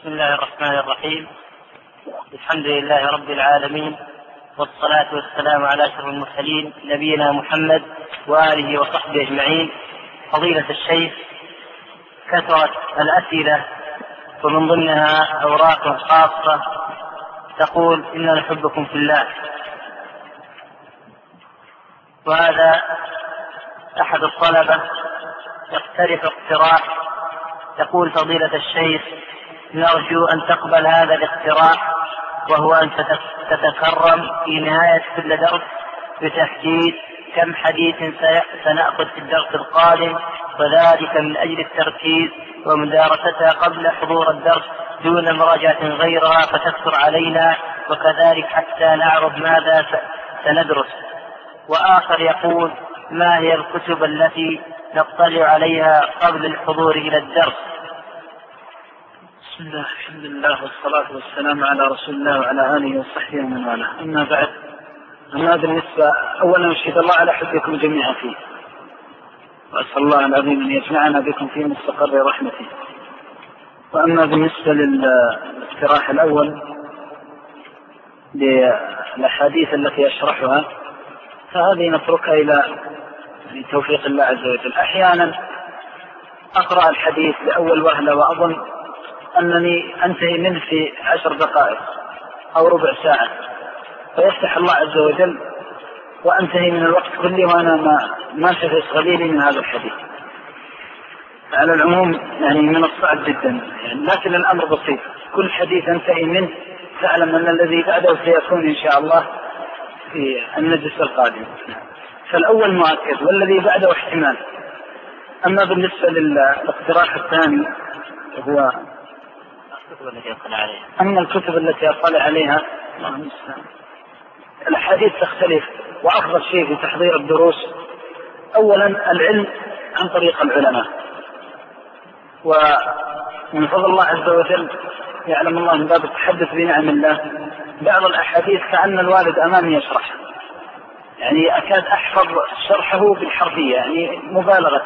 بسم الله الرحمن الرحيم. الحمد لله رب العالمين، والصلاة والسلام على أشرف المرسلين نبينا محمد وآله وصحبه أجمعين. فضيلة الشيخ، كثرت الأسئلة ومن ضمنها أوراق خاصة تقول إننا نحبكم في الله، وهذا أحد الطلبة يقترح اقتراح يقول: فضيلة الشيخ، نرجو أن تقبل هذا الاقتراح، وهو أن تتكرم في نهاية كل درس بتحديد كم حديث سنأخذ في الدرس القادم، وذلك من أجل التركيز ومدارستها قبل حضور الدرس دون مراجعة غيرها فتكثر علينا، وكذلك حتى نعرف ماذا سندرس. وآخر يقول: ما هي الكتب التي نطلع عليها قبل الحضور إلى الدرس؟ بسم الله، الحمد لله، والصلاة والسلام على رسول الله وعلى آله وصحبه ومن والاه. أما بعد، أما بالنسبة أولا أشهد الله على حبكم جميعا فيه، وأسأل الله العظيم أن يجمعنا بكم في مستقر رحمته. وأما بالنسبة للاقتراح الأول للأحاديث التي أشرحها، فهذه نتركها إلى توفيق الله عز وجل. أحيانا أقرأ الحديث لأول وهلة وأظن أنني أنتهي منه في 10 دقائق أو ربع ساعة، فيفتح الله عز وجل وأنتهي من الوقت كله وأنا ما شفت غليلي من هذا الحديث. على العموم يعني من الصعب جدا لكن الأمر بسيط، كل حديث أنتهي منه فاعلم أن الذي بعده سيكون إن شاء الله في المجلس القادم. فالأول مؤكد والذي بعده احتمال. أما بالنسبة للاقتراح الثاني هو أما الكتب التي أطلع عليها، الحديث تختلف. وأفضل شيء في تحضير الدروس أولا العلم عن طريق العلماء، ومن فضل الله عز وجل يعلم الله من باب التحدث بنعم الله بعض الأحاديث كأن الوالد أمامي يشرح، يعني أكاد أحفظ شرحه بالحرفية، يعني مبالغة.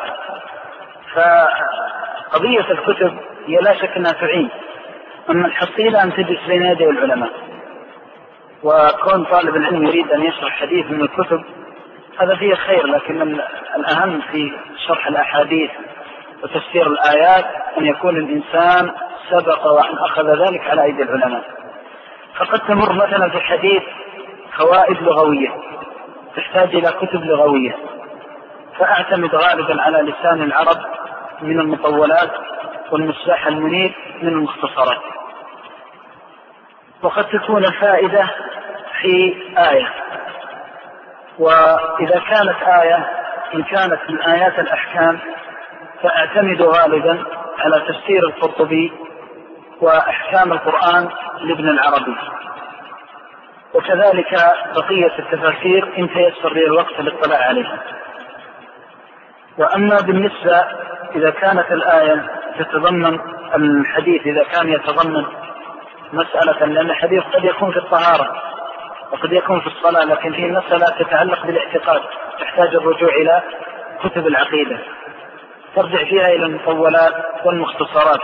فقضية الكتب هي لا شك أنها تعين، أما الحصيلة أن تجلس بين يدي العلماء. وكون طالب العلم يريد أن يشرح حديث من الكتب هذا فيه خير، لكن الأهم في شرح الأحاديث وتفسير الآيات أن يكون الإنسان سبق وأن أخذ ذلك على أيدي العلماء. فقد تمر مثلا في الحديث فوائد لغوية تحتاج إلى كتب لغوية، فأعتمد غالبا على لسان العرب من المطولات والمصباح المنير من المختصرات. وقد تكون فائدة في آية، وإذا كانت آية إن كانت من آيات الأحكام فأعتمد غالبا على تفسير القرطبي وأحكام القرآن لابن العربي، وكذلك بقية التفاسير إن تيسر لي الوقت للاطلاع عليها. وأما بالنسبة إذا كانت الآية تتضمن الحديث، إذا كان يتضمن مسألة، لأن الحديث قد يكون في الطهارة وقد يكون في الصلاة، لكن في مسألة تتعلق بالاعتقاد تحتاج الرجوع إلى كتب العقيدة ترجع فيها إلى المطولات والمختصرات.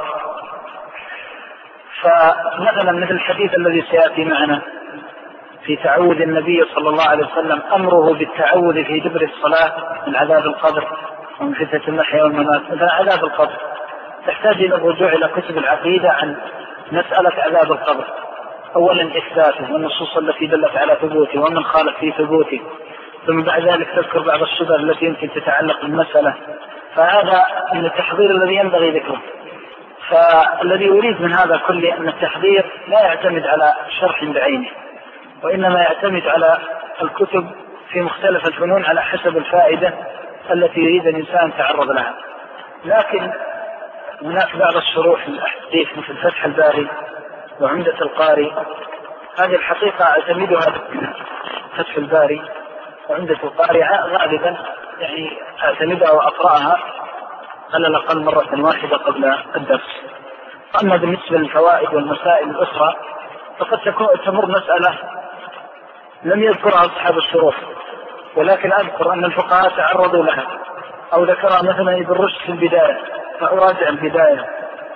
فمثلا مثل الحديث الذي سيأتي معنا في تعوذ النبي صلى الله عليه وسلم، أمره بالتعوذ في دبر الصلاة من عذاب القبر ومن فتنة المحيا والممات. مثلا عذاب القبر تحتاج إلى الرجوع إلى كتب العقيدة عن مسألة عذاب القبر، أولا إثباته والنصوص التي دلت على ثبوته ومن خالف في ثبوته، ثم بعد ذلك تذكر بعض الشبه التي يمكن تتعلق بالمسألة. فهذا من التحضير الذي ينبغي ذكره. فالذي يريد من هذا كله أن التحضير لا يعتمد على شرح بعينه، وإنما يعتمد على الكتب في مختلف الفنون على حسب الفائدة التي يريد الإنسان تعرض لها. لكن هناك بعض الشروح الأحاديث مثل فتح الباري وعمدة القاري، هذه الحقيقة أعتمدها فتح الباري وعمدة القاري غالبا، يعني أعتمدها وأقرأها على الأقل مرة واحدة قبل الدرس. أما بالنسبة للفوائد والمسائل الأخرى فقد تمر مسألة لم يذكرها أصحاب الشروح، ولكن أذكر أن الفقهاء تعرضوا لها أو ذكرها مثلا ابن رشد في البداية، فأراجع البداية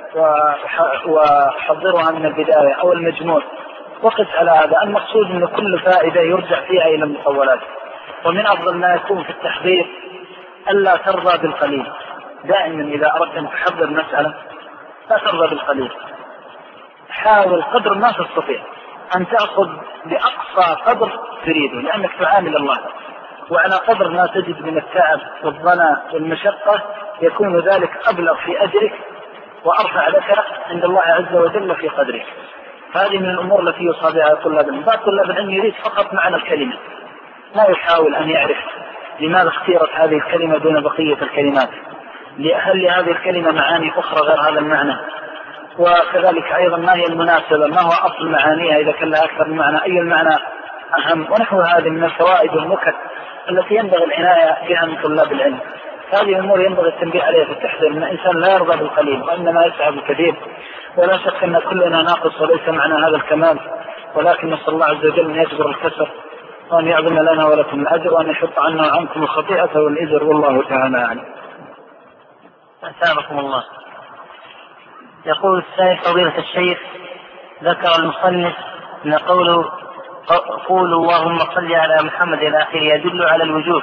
وحضرها من البداية أو المجموع، وقس على هذا. المقصود أن كل فائدة يرجع فيها إلى المطولات. ومن أفضل ما يكون في التحضير ألا ترضى بالقليل. دائما إذا أردت أن تحضر مسألة لا ترضى بالقليل، حاول قدر ما تستطيع أن تأخذ بأقصى قدر تريده، لأنك تعامل الله، وعلى قدر ما تجد من التعب والظنا والمشقة يكون ذلك أبلغ في أجرك وأرفع لك عند الله عز وجل في قدرك. هذه من الأمور التي يصاب بها طلاب العلم. بعض طلاب العلم يريد فقط معنى الكلمة، لا يحاول أن يعرف لماذا اختيرت هذه الكلمة دون بقية الكلمات، هل لهذه الكلمة معاني أخرى غير هذا المعنى، وكذلك أيضا ما هي المناسبة، ما هو أصل معانيها إذا كان لها أكثر من معنى، أي المعنى أهم، ونحو هذه من الفوائد والنكت التي ينبغي العناية بها من طلاب العلم. هذه الأمور ينبغي التنبيه عليها في التحذير، أن الإنسان لا يرضى بالقليل وإنما يسعى بالكثير. ولا شك أن كلنا ناقص وليس معنا هذا الكمال، ولكن نسأل الله عز وجل أن يجبر الكسر وأن يعظم لنا ولكم الأجر وأن يحط عنا وعنكم الخطيئة والإزر، والله تعالى أعلم. أثابكم الله. يقول السائل: فضيلة الشيخ، ذكر المصنف أن قول اللهم صل على محمد إلى آخره يدل على الوجوب،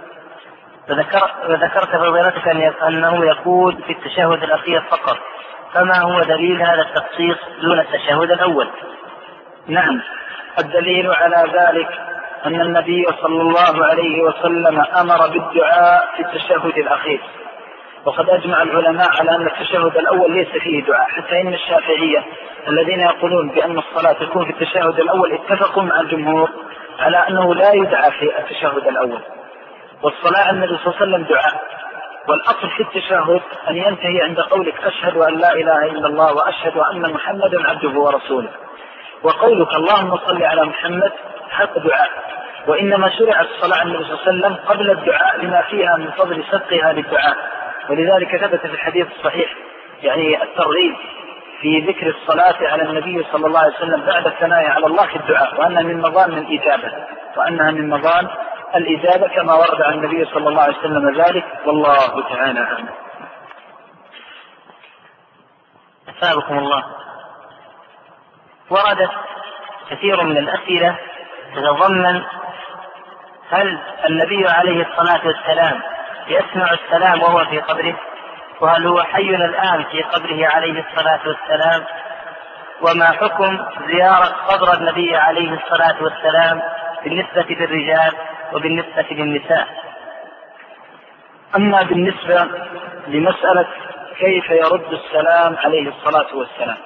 وذكرت فضيلتك أنه يقول في التشهد الأخير فقط، فما هو دليل هذا التخصيص دون التشهد الأول؟ نعم، الدليل على ذلك أن النبي صلى الله عليه وسلم أمر بالدعاء في التشهد الأخير، وقد أجمع العلماء على أن التشهد الأول ليس فيه دعاء، حتى إن الشافعية الذين يقولون بأن الصلاة تكون في التشهد الأول اتفقوا مع الجمهور على أنه لا يدعى في التشهد الأول، والصلاة على النبي صلى الله عليه وسلم دعاء. والأصل في التشهد أن ينتهي عند قولك أشهد أن لا إله إلا الله وأشهد أن محمدا عبده ورسوله، وقولك اللهم صل على محمد حق دعاء، وإنما شرعت الصلاة على النبي صلى الله عليه وسلم قبل الدعاء لما فيها من فضل سبقها للدعاء. ولذلك ثبت في الحديث الصحيح يعني الترغيب في ذكر الصلاة على النبي صلى الله عليه وسلم بعد الثناء على الله في الدعاء، وأنها من مظان الإجابة كما ورد عن النبي صلى الله عليه وسلم ذلك، والله تعالى أعلم. أثابكم الله. وردت كثير من الأسئلة تتضمن هل النبي عليه الصلاة والسلام يسمع السلام وهو في قبره، وهل هو حي الآن في قبره عليه الصلاة والسلام، وما حكم زيارة قبر النبي عليه الصلاة والسلام بالنسبة للرجال وبالنسبة للنساء. أما بالنسبة لمسألة كيف يرد السلام عليه الصلاة والسلام،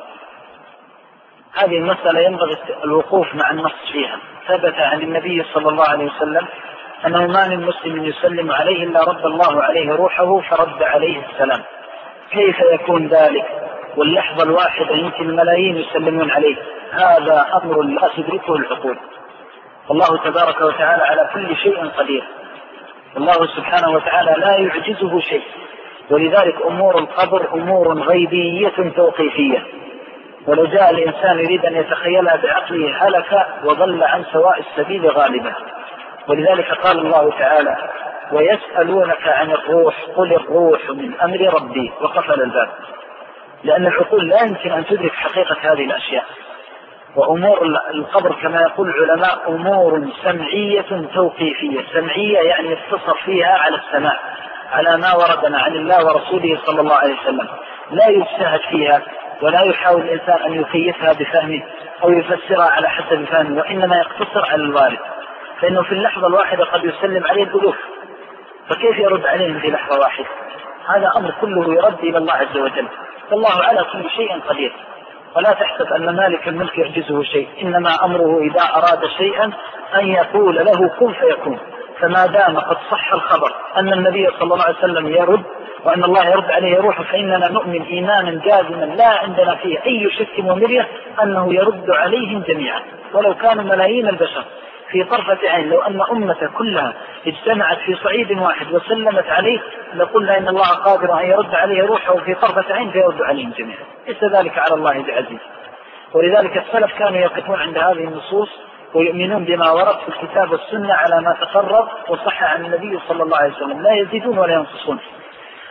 هذه المسألة ينبغي الوقوف مع النص فيها. ثبت عن النبي صلى الله عليه وسلم أنه ما من مسلم يسلم عليه إلا رد الله عليه روحه فرد عليه السلام. كيف يكون ذلك واللحظة الواحدة يمكن الملايين يسلمون عليه؟ هذا أمر لا تدركه العقول. الله تبارك وتعالى على كل شيء قدير، الله سبحانه وتعالى لا يعجزه شيء، ولذلك أمور القبر أمور غيبية توقيفية، ولو جاء الإنسان يريد أن يتخيلها بعقله هلك وضل عن سواء السبيل غالبا. ولذلك قال الله تعالى: ويسألونك عن الروح قل الروح من أمر ربي، وقفل الباب، لأن العقول لا يمكن أن تدرك حقيقة هذه الأشياء. وأمور القبر كما يقول العلماء أمور سمعية توقيفية. سمعية يعني يتصر فيها على السماع، على ما وردنا عن الله ورسوله صلى الله عليه وسلم، لا يجتهد فيها ولا يحاول الإنسان أن يكيفها بفهمه أو يفسرها على حسب فهمه، وإنما يقتصر على الوارد، فإنه في اللحظة الواحدة قد يسلم عليه الألوف، فكيف يرد عليهم في لحظة واحدة؟ هذا أمر كله يرد إلى الله عز وجل، فالله على كل شيء قدير. ولا تحسب أن مالك الملك يعجزه شيء، إنما أمره إذا أراد شيئا أن يقول له كن فيكون. فما دام قد صح الخبر أن النبي صلى الله عليه وسلم يرد وأن الله يرد عليه روحه، فإننا نؤمن إيمانا جازما لا عندنا فيه أي شك ومرية أنه يرد عليهم جميعا، ولو كانوا ملايين البشر في طرفة عين. لو أن أمة كلها اجتمعت في صعيد واحد وسلمت عليه لقلنا إن الله قادر أن يرد عليه روحه في طرفة عين فيرد عليهم جميعا، ليس ذلك على الله بعزيز. ولذلك السلف كانوا يقفون عند هذه النصوص ويؤمنون بما ورد في الكتاب والسنة على ما تقرر وصح عن النبي صلى الله عليه وسلم، لا يزيدون ولا ينقصون.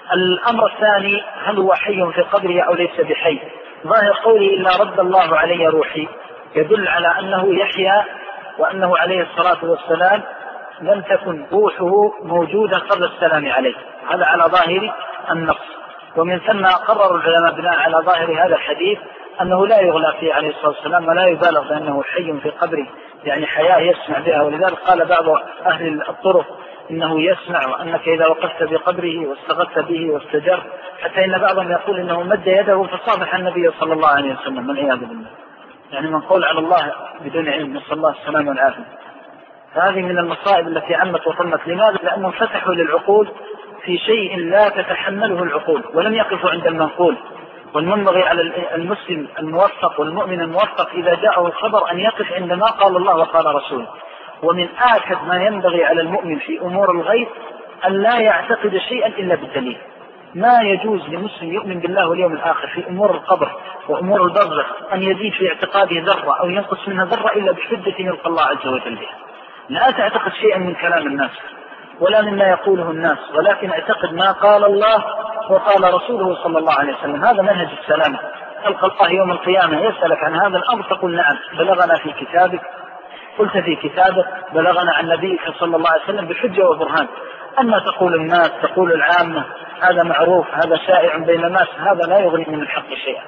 الأمر الثاني هل هو حي في قبره أو ليس بحي؟ ظاهر قوله إلا رد الله علي روحي يدل على أنه يحيى، وأنه عليه الصلاة والسلام لم تكن روحه موجودة قبل السلام عليه، هذا على ظاهر النص. ومن ثم قرر العلماء بناء على ظاهر هذا الحديث أنه لا يغلى فيه عليه الصلاة والسلام ولا يبالغ بأنه حي في قبره، يعني حياة يسمع بها. ولذلك قال بعض أهل الطرق إنه يسمع، وأنك إذا وقفت بقبره واستغثت به واستجرت، حتى إن بعضهم يقول إنه مد يده فصافح النبي صلى الله عليه وسلم والعياذ بالله، يعني من قول على الله بدون علم، نسأل الله السلامة والعافية. هذه من المصائب التي عمت وطمت. لماذا؟ لأنهم فتحوا للعقول في شيء لا تتحمله العقول ولم يقفوا عند المنقول. والمنبغي على المسلم الموفق والمؤمن الموفق إذا جاءه الخبر أن يقف عندما قال الله وقال رسوله. ومن آكد ما ينبغي على المؤمن في أمور الغيب أن لا يعتقد شيئا إلا بالدليل. ما يجوز لمسلم يؤمن بالله واليوم الآخر في أمور القبر وأمور البرزخ أن يزيد في اعتقاده ذرة أو ينقص منها ذرة إلا بحجة يلقى الله عز وجل بها. لا تعتقد شيئا من كلام الناس ولا مما يقوله الناس، ولكن اعتقد ما قال الله وقال رسوله صلى الله عليه وسلم. هذا منهج السلامة. تلقى الله يوم القيامة يسألك عن هذا الأمر تقول نعم بلغنا في كتابك، قلت في كتابك، بلغنا عن نبيك صلى الله عليه وسلم بحجة وبرهان. أما تقول الناس، تقول العامة، هذا معروف، هذا شائع بين الناس، هذا لا يغني من الحق شيئا.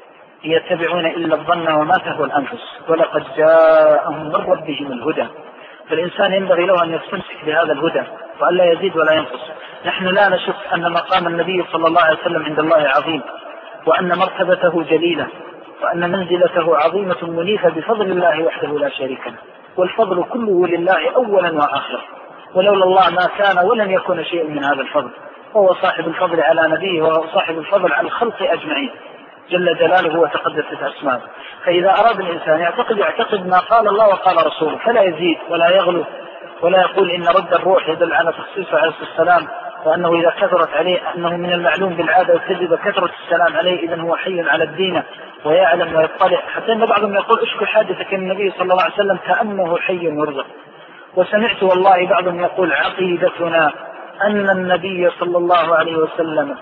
يتبعون إلا الظن وما تهوى الأنفس ولقد جاءهم من ربهم الهدى. فالإنسان ينبغي له أن يستمسك بهذا الهدى وأن لا يزيد ولا ينقص. نحن لا نشك أن مقام النبي صلى الله عليه وسلم عند الله عظيم، وأن مرتبته جليلة، وأن منزلته عظيمة منيفة بفضل الله وحده لا شريك له، والفضل كله لله أولا وآخرا، ولولا الله ما كان ولن يكون شيء من هذا الفضل. هو صاحب الفضل على نبيه، وهو صاحب الفضل على الخلق أجمعين جل جلاله وتقدست أسماءه. فإذا أراد الإنسان يعتقد ما قال الله وقال رسوله، فلا يزيد ولا يغلو ولا يقول إن رد الروح يدل على تخصيصه عليه السلام، وأنه إذا كثرت عليه أنه من المعلوم بالعادة والتجربة كثرة السلام عليه إذن هو حي على الدين ويعلم ويطلع. حتى أن بعضهم يقول اشكو حادثك النبي صلى الله عليه وسلم كأنه حي يرزق. وسمعت والله بعضهم يقول عقيدتنا أن النبي صلى الله عليه وسلم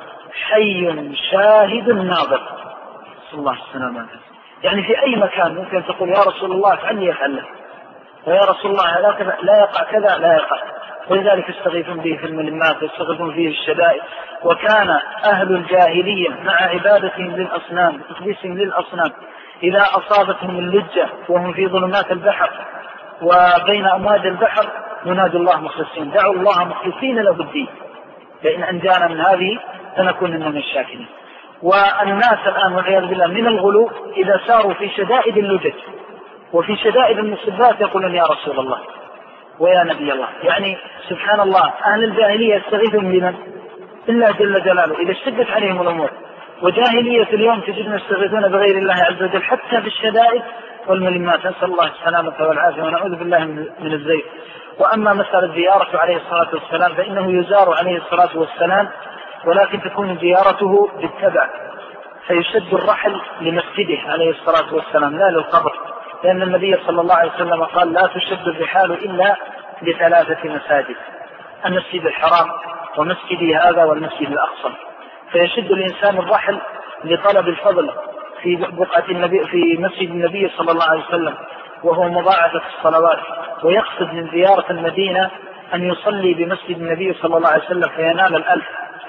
حي شاهد ناظر صلى الله عليه وسلم. يعني في أي مكان ممكن تقول يا رسول الله افعل لي افعل له، ويا رسول الله لا يقع كذا لا يقع. ولذلك يستغيثون به في الملمات ويستغيثون فيه الشدائد. وكان أهل الجاهلية مع عبادتهم للأصنام وتقديسهم للأصنام إذا أصابتهم اللجة وهم في ظلمات البحر وبين أمواج البحر ينادوا الله مخلصين، دعوا الله مخلصين له الدين، لأن أنجانا من هذه فنكون من الشاكرين. والناس الآن والعياذ بالله من الغلو إذا ساروا في شدائد اللجج وفي شدائد المصيبات يقولون يا رسول الله ويا نبي الله. يعني سبحان الله، أهل الجاهلية يستغيثون بمن؟ إلا جل جلاله إذا اشتدت عليهم الأمور. وجاهلية اليوم تجدون يستغيثون بغير الله عز وجل حتى في الشدائد والملمات. نسأل الله السلامة والعافية ونعوذ بالله من الزيغ. وأما مسألة زيارته عليه الصلاة والسلام فإنه يزار عليه الصلاة والسلام، ولكن تكون زيارته بالتبع، فيشد الرحل لمسجده عليه الصلاة والسلام لا للقبر، لأن النبي صلى الله عليه وسلم قال لا تشد الرحال إلا لثلاثة مساجد: المسجد الحرام ومسجدي هذا والمسجد الأقصى. فيشد الإنسان الرحل لطلب الفضل في بقعة النبي في مسجد النبي صلى الله عليه وسلم وهو مضاعفة الصلوات، ويقصد من زيارة المدينة أن يصلي بمسجد النبي صلى الله عليه وسلم فينال الألف.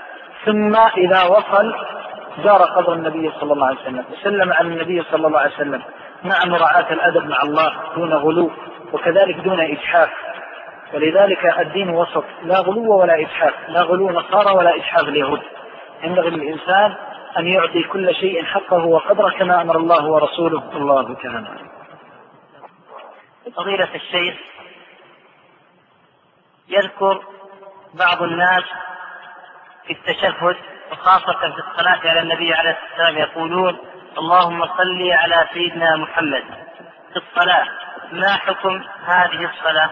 ثم إذا وصل زار قبر النبي صلى الله عليه وسلم وسلم على النبي صلى الله عليه وسلم مع مراعاة الأدب مع الله دون غلو وكذلك دون إجحاف. ولذلك الدين وسط، لا غلو ولا إجحاف، لا غلو نصارى ولا إجحاف اليهود. ينبغي للإنسان أن يعطي كل شيء حقه وقدره كما أمر الله ورسوله. الله تعالى. فضيلة الشيخ، يذكر بعض الناس في التشهد وخاصة في الصلاة على النبي عليه الصلاة والسلام يقولون اللهم صل على سيدنا محمد في الصلاة، ما حكم هذه الصلاة؟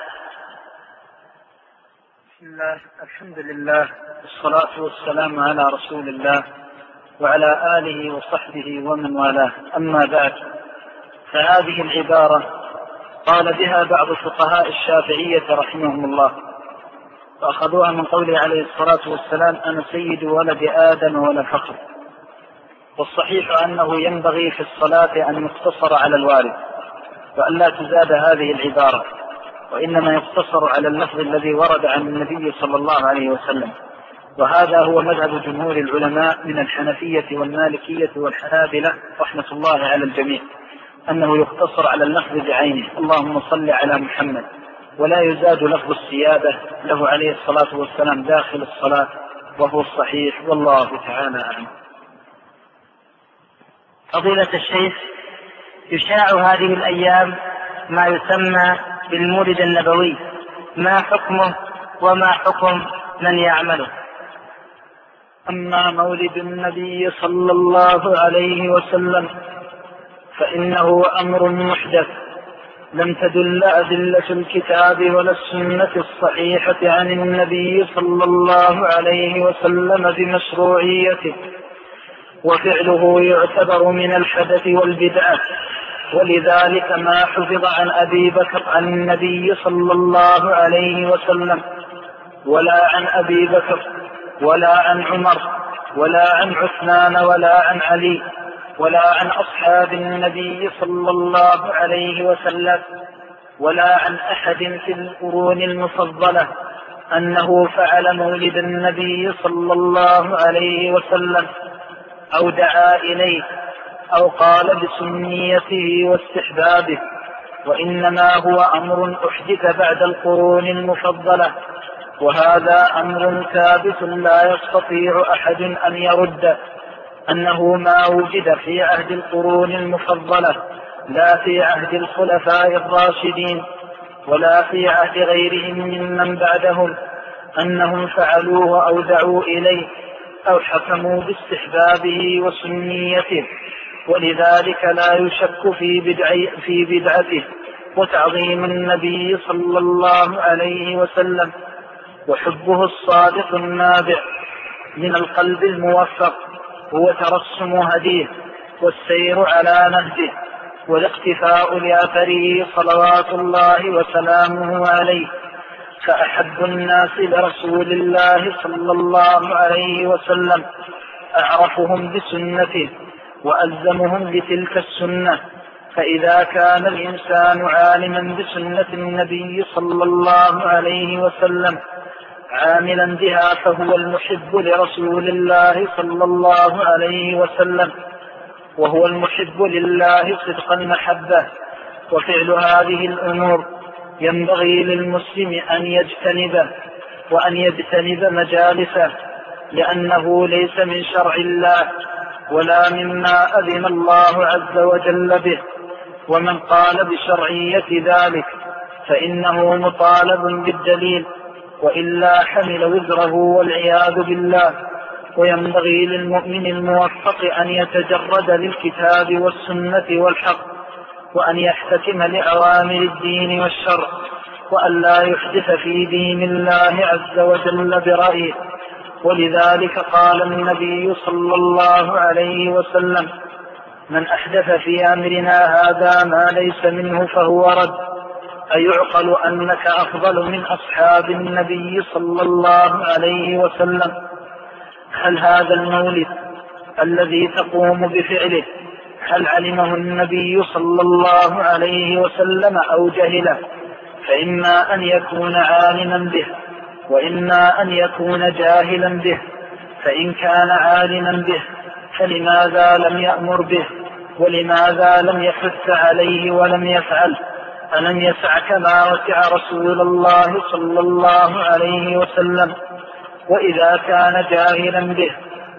بسم الله، الحمد لله، والصلاة والسلام على رسول الله وعلى آله وصحبه ومن والاه. أما بعد، فهذه العبارة قال بها بعض فقهاء الشافعية رحمهم الله، وأخذوها من قوله عليه الصلاة والسلام: أنا سيد ولد آدم ولا فخر. والصحيح أنه ينبغي في الصلاة أن يقتصر على الوارد، وأن لا تزاد هذه العبارة، وإنما يقتصر على اللفظ الذي ورد عن النبي صلى الله عليه وسلم. وهذا هو مذهب جمهور العلماء من الحنفية والمالكية والحنابلة رحمة الله على الجميع، أنه يقتصر على اللفظ بعينه: اللهم صل على محمد، ولا يزاد لفظ السيادة له عليه الصلاة والسلام داخل الصلاة، وهو الصحيح، والله تعالى أعلم. فضيلة الشيخ، يشاع هذه الأيام ما يسمى بالمولد النبوي، ما حكمه وما حكم من يعمله؟ أما مولد النبي صلى الله عليه وسلم فإنه أمر محدث لم تدل أدلة الكتاب ولا السنة الصحيحة عن النبي صلى الله عليه وسلم بمشروعيته، وفعله يعتبر من الحدث والبدعة. ولذلك ما حفظ عن أبي بكر عن النبي صلى الله عليه وسلم، ولا عن أبي بكر، ولا عن عمر، ولا عن عثمان، ولا عن علي، ولا عن أصحاب النبي صلى الله عليه وسلم، ولا عن أحد في القرون المفضلة أنه فعل مولد النبي صلى الله عليه وسلم أو دعا إليه أو قال بسنيته واستحبابه، وإنما هو أمر أحدث بعد القرون المفضلة، وهذا أمر ثابت لا يستطيع أحد أن يرد أنه ما وجد في عهد القرون المفضلة، لا في عهد الخلفاء الراشدين ولا في عهد غيرهم ممن بعدهم أنهم فعلوه أو دعوا إليه أو حكموا باستحبابه وسنيته. ولذلك لا يشك في بدعته وتعظيم النبي صلى الله عليه وسلم، وحبه الصادق النابع من القلب الموفق هو ترسم هديه والسير على نهجه والاقتفاء لأثره صلوات الله وسلامه عليه. فأحب الناس لرسول الله صلى الله عليه وسلم أعرفهم بسنته وألزمهم لتلك السنة. فإذا كان الإنسان عالما بسنة النبي صلى الله عليه وسلم عاملا بها فهو المحب لرسول الله صلى الله عليه وسلم، وهو المحب لله صدق المحبة. وفعل هذه الأمور ينبغي للمسلم أن يجتنبه وأن يجتنب مجالسه، لأنه ليس من شرع الله ولا مما أذن الله عز وجل به. ومن قال بشرعية ذلك فإنه مطالب بالدليل، وإلا حمل وزره والعياذ بالله. وينبغي للمؤمن الموفق أن يتجرد للكتاب والسنة والحق، وأن يحتكم لأوامر الدين والشرع، وأن لا يحدث في دين الله عز وجل برأيه. ولذلك قال النبي صلى الله عليه وسلم: من أحدث في أمرنا هذا ما ليس منه فهو رد. أيعقل أنك أفضل من أصحاب النبي صلى الله عليه وسلم؟ هل هذا المولد الذي تقوم بفعله هل علمه النبي صلى الله عليه وسلم أو جهله؟ فإما أن يكون عالما به، وإما أن يكون جاهلا به. فإن كان عالما به فلماذا لم يأمر به؟ ولماذا لم يحث عليه ولم يفعل؟ ألم يسعك ما وسع رسول الله صلى الله عليه وسلم؟ وإذا كان جاهلا به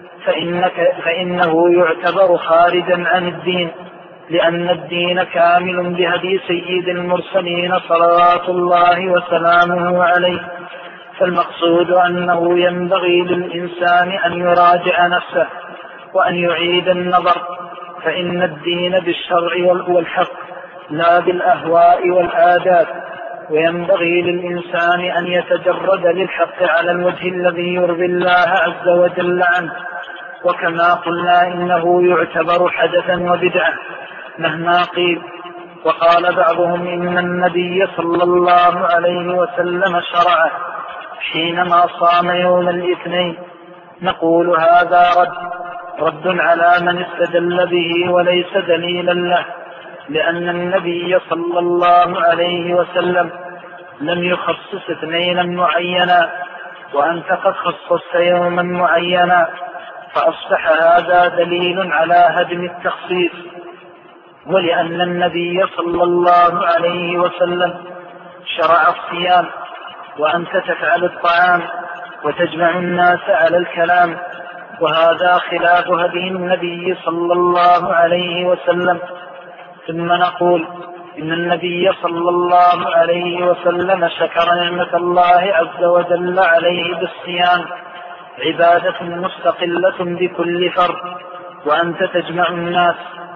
فإنه يعتبر خارجا عن الدين، لأن الدين كامل بهدي سيد المرسلين صلوات الله وسلامه عليه. فالمقصود أنه ينبغي للإنسان أن يراجع نفسه وأن يعيد النظر، فإن الدين بالشرع والحق لا بالأهواء والعادات. وينبغي للإنسان أن يتجرد للحق على الوجه الذي يرضي الله عز وجل عنه. وكما قلنا إنه يعتبر حدثا وبدعة مهما قيل. وقال بعضهم إن النبي صلى الله عليه وسلم شرعه، حينما صام يوم الاثنين. نقول هذا رد على من استدل به وليس دليلا له، لأن النبي صلى الله عليه وسلم لم يخصص اثنينا معينا، وأنت قد خصصت يوما معينا، فأصبح هذا دليل على هدم التخصيص. ولأن النبي صلى الله عليه وسلم شرع الصيام، وأنت تفعل الطعام وتجمع الناس على الكلام، وهذا خلاف هدي النبي صلى الله عليه وسلم. ثم نقول إن النبي صلى الله عليه وسلم شكر نعمة الله عز وجل عليه بالصيام، عبادة مستقلة بكل فرد، وأنت تجمع الناس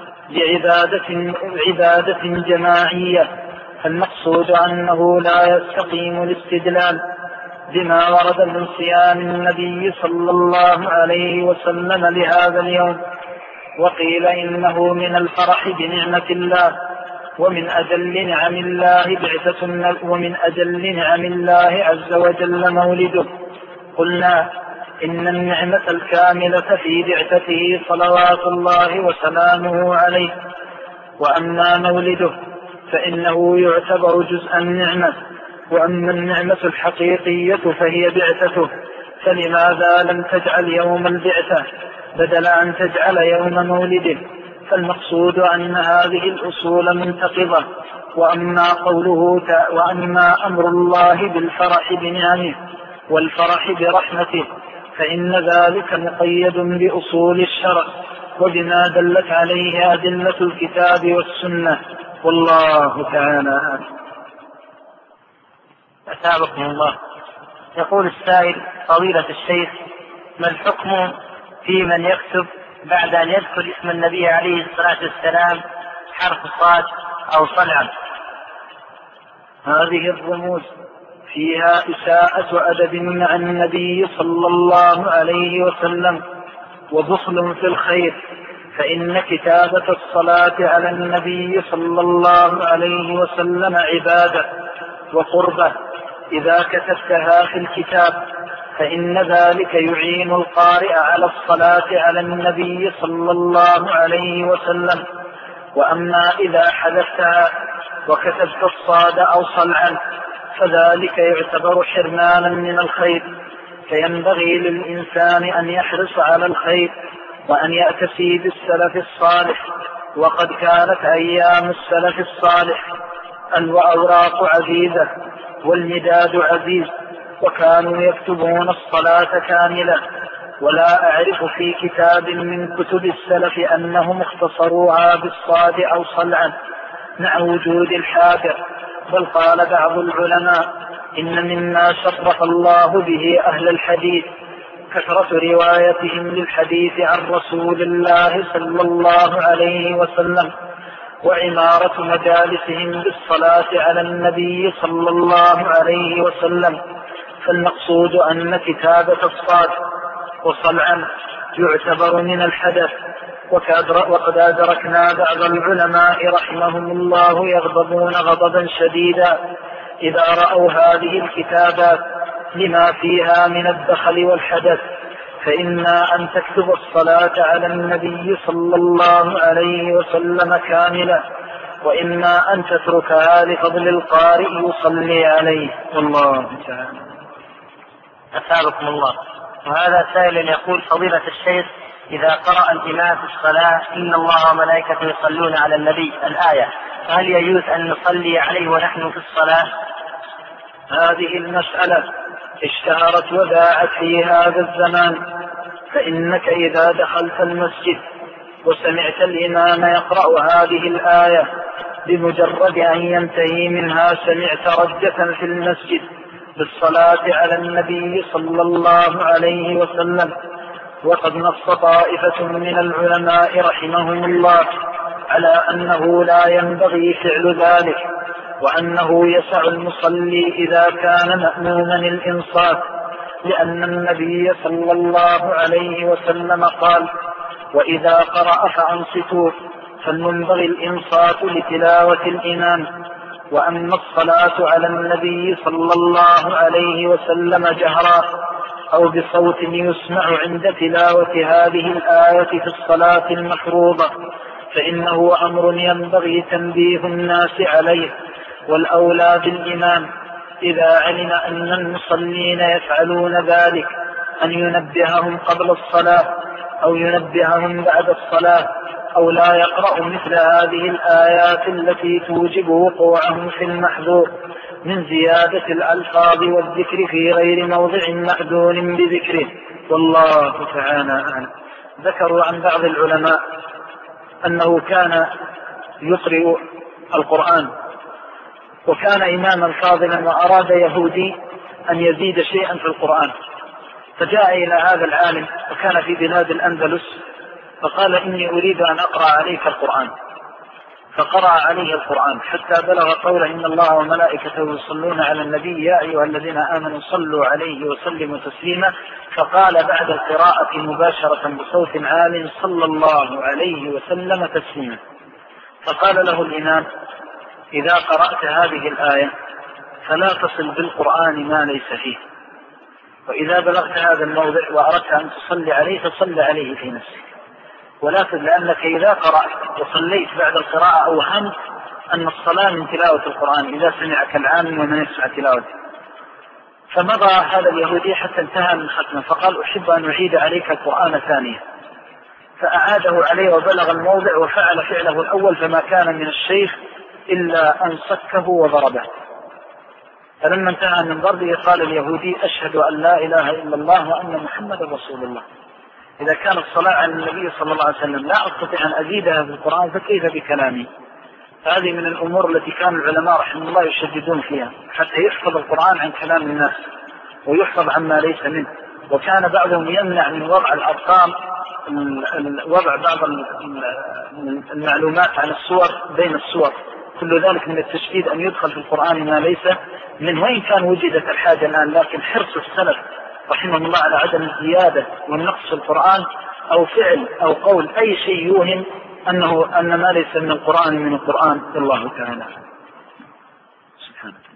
بعبادة جماعية. فالمقصود أنه لا يستقيم الاستدلال بما ورد من صيام النبي صلى الله عليه وسلم لهذا اليوم. وقيل إنه من الفرح بنعمة الله، ومن أجل نعم الله عز وجل مولده. قلنا إن النعمة الكاملة في بعثته صلوات الله وسلامه عليه، وأما مولده فإنه يعتبر جزء النعمة، وأما النعمة الحقيقية فهي بعثته. فلماذا لم تجعل يوم البعثة بدل أن تجعل يوم مولده؟ فالمقصود أن هذه الأصول منتقضة. وأما أمر الله بالفرح بنعمه والفرح برحمته فإن ذلك مقيد بأصول الشرع وبما دلت عليه أدلة الكتاب والسنة، والله تعالى أعلم. أثابكم الله. يقول السائل: فضيلة الشيخ، ما الحكم في من يكتب بعد أن يذكر اسم النبي عليه الصلاة والسلام حرف صاد أو صلعا؟ هذه الرموز فيها إساءة أدب مع النبي صلى الله عليه وسلم وبخل في الخير، فإن كتابة الصلاة على النبي صلى الله عليه وسلم عبادة وقربة إذا كتبتها في الكتاب، فإن ذلك يعين القارئ على الصلاة على النبي صلى الله عليه وسلم. وأما إذا حذفتها وكتبت الصاد أو صلعا فذلك يعتبر حرمانا من الخير، فينبغي للإنسان أن يحرص على الخير وأن يأتسي بالسلف الصالح. وقد كانت أيام السلف الصالح الأوراق عزيزة والمداد عزيز، وكانوا يكتبون الصلاة كاملة، ولا أعرف في كتاب من كتب السلف أنهم اختصروها بالصاد أو صلعا مع وجود الحافر. بل قال بعض العلماء إن مما شرف الله به أهل الحديث كثرة روايتهم للحديث عن رسول الله صلى الله عليه وسلم، وعمارة مجالسهم بالصلاة على النبي صلى الله عليه وسلم. فالمقصود أن كتابة الصاد وصلعا يعتبر من الحدث. وقد أدركنا بعض العلماء رحمهم الله يغضبون غضبا شديدا إذا رأوا هذه الكتابات لما فيها من الدخل والحدث. فإما أن تكتب الصلاة على النبي صلى الله عليه وسلم كاملة، وإما أن تتركها لفضل القارئ يصلي عليه، والله تعالى. أثابكم الله. وهذا سائل يقول: فضيلة الشيخ، إذا قرأ الإمام في الصلاة إن الله وملائكته يصلون على النبي الآية، فهل يجوز أن نصلي عليه ونحن في الصلاة؟ هذه المسألة اشتهرت وذاعت في هذا الزمان، فإنك إذا دخلت المسجد وسمعت الإمام يقرأ هذه الآية بمجرد أن ينتهي منها سمعت رجة في المسجد بالصلاة على النبي صلى الله عليه وسلم. وقد نص طائفة من العلماء رحمهم الله على أنه لا ينبغي فعل ذلك، وأنه يسع المصلي إذا كان مأموما الإنصات، لأن النبي صلى الله عليه وسلم قال: وإذا قرأ فأنصتوا، فالمنبغي الإنصات لتلاوة الإمام. وأما الصلاة على النبي صلى الله عليه وسلم جهرا أو بصوت يسمع عند تلاوة هذه الآية في الصلاة المفروضة فإنه أمر ينبغي تنبيه الناس عليه، والأولى بالإمام إذا علم أن المصلين يفعلون ذلك أن ينبههم قبل الصلاة أو ينبههم بعد الصلاة، أو لا يقرأ مثل هذه الآيات التي توجب وقوعهم في المحظور من زيادة الألفاظ والذكر في غير موضع مأذون بذكره، والله تعالى أعلم. ذكروا عن بعض العلماء أنه كان يقرأ القرآن وكان إماما فاضلا وأراد يهودي أن يزيد شيئا في القرآن، فجاء إلى هذا العالم وكان في بلاد الأندلس فقال إني أريد أن أقرأ عليك القرآن، فقرأ عليه القرآن حتى بلغ قوله إن الله وملائكته يصلون على النبي يا أيها الذين آمنوا صلوا عليه وسلموا تسليما، فقال بعد القراءة مباشرة بصوت عال صلى الله عليه وسلم تسليما. فقال له الإمام إذا قرأت هذه الآية فلا تصل بالقرآن ما ليس فيه، وإذا بلغت هذا الموضع وأردت أن تصلي عليه فصل عليه في نفسك، ولكن لأنك إذا قرأت وصليت بعد القراءة أوهمت أن الصلاة من تلاوة القرآن إذا سمعك العام ومن يسمع تلاوته. فمضى هذا اليهودي حتى انتهى من ختمه فقال أحب أن أعيد عليك القرآن ثانية، فأعاده عليه وبلغ الموضع وفعل فعله الأول فما كان من الشيخ إلا أن صكه وضربه. فلما انتهى من ضربه قال اليهودي أشهد أن لا إله إلا الله وأن محمد رسول الله. إذا كان الصلاة على النبي صلى الله عليه وسلم لا أستطيع أن أزيدها في القرآن فكيف بكلامي؟ هذه من الأمور التي كان العلماء رحمه الله يشددون فيها حتى يحفظ القرآن عن كلام الناس ويحفظ عما ليس منه. وكان بعضهم يمنع من وضع الأرقام وضع بعض المعلومات عن الصور بين الصور، كل ذلك من التشديد أن يدخل في القرآن ما ليس منه، وإن كان وجدت الحاجة الآن، لكن حرص السلف رحمه الله على عدم الزيادة والنقص في القرآن أو فعل أو قول أي شيء يوهم أن ما ليس من القرآن من القرآن. الله تعالى سبحانه.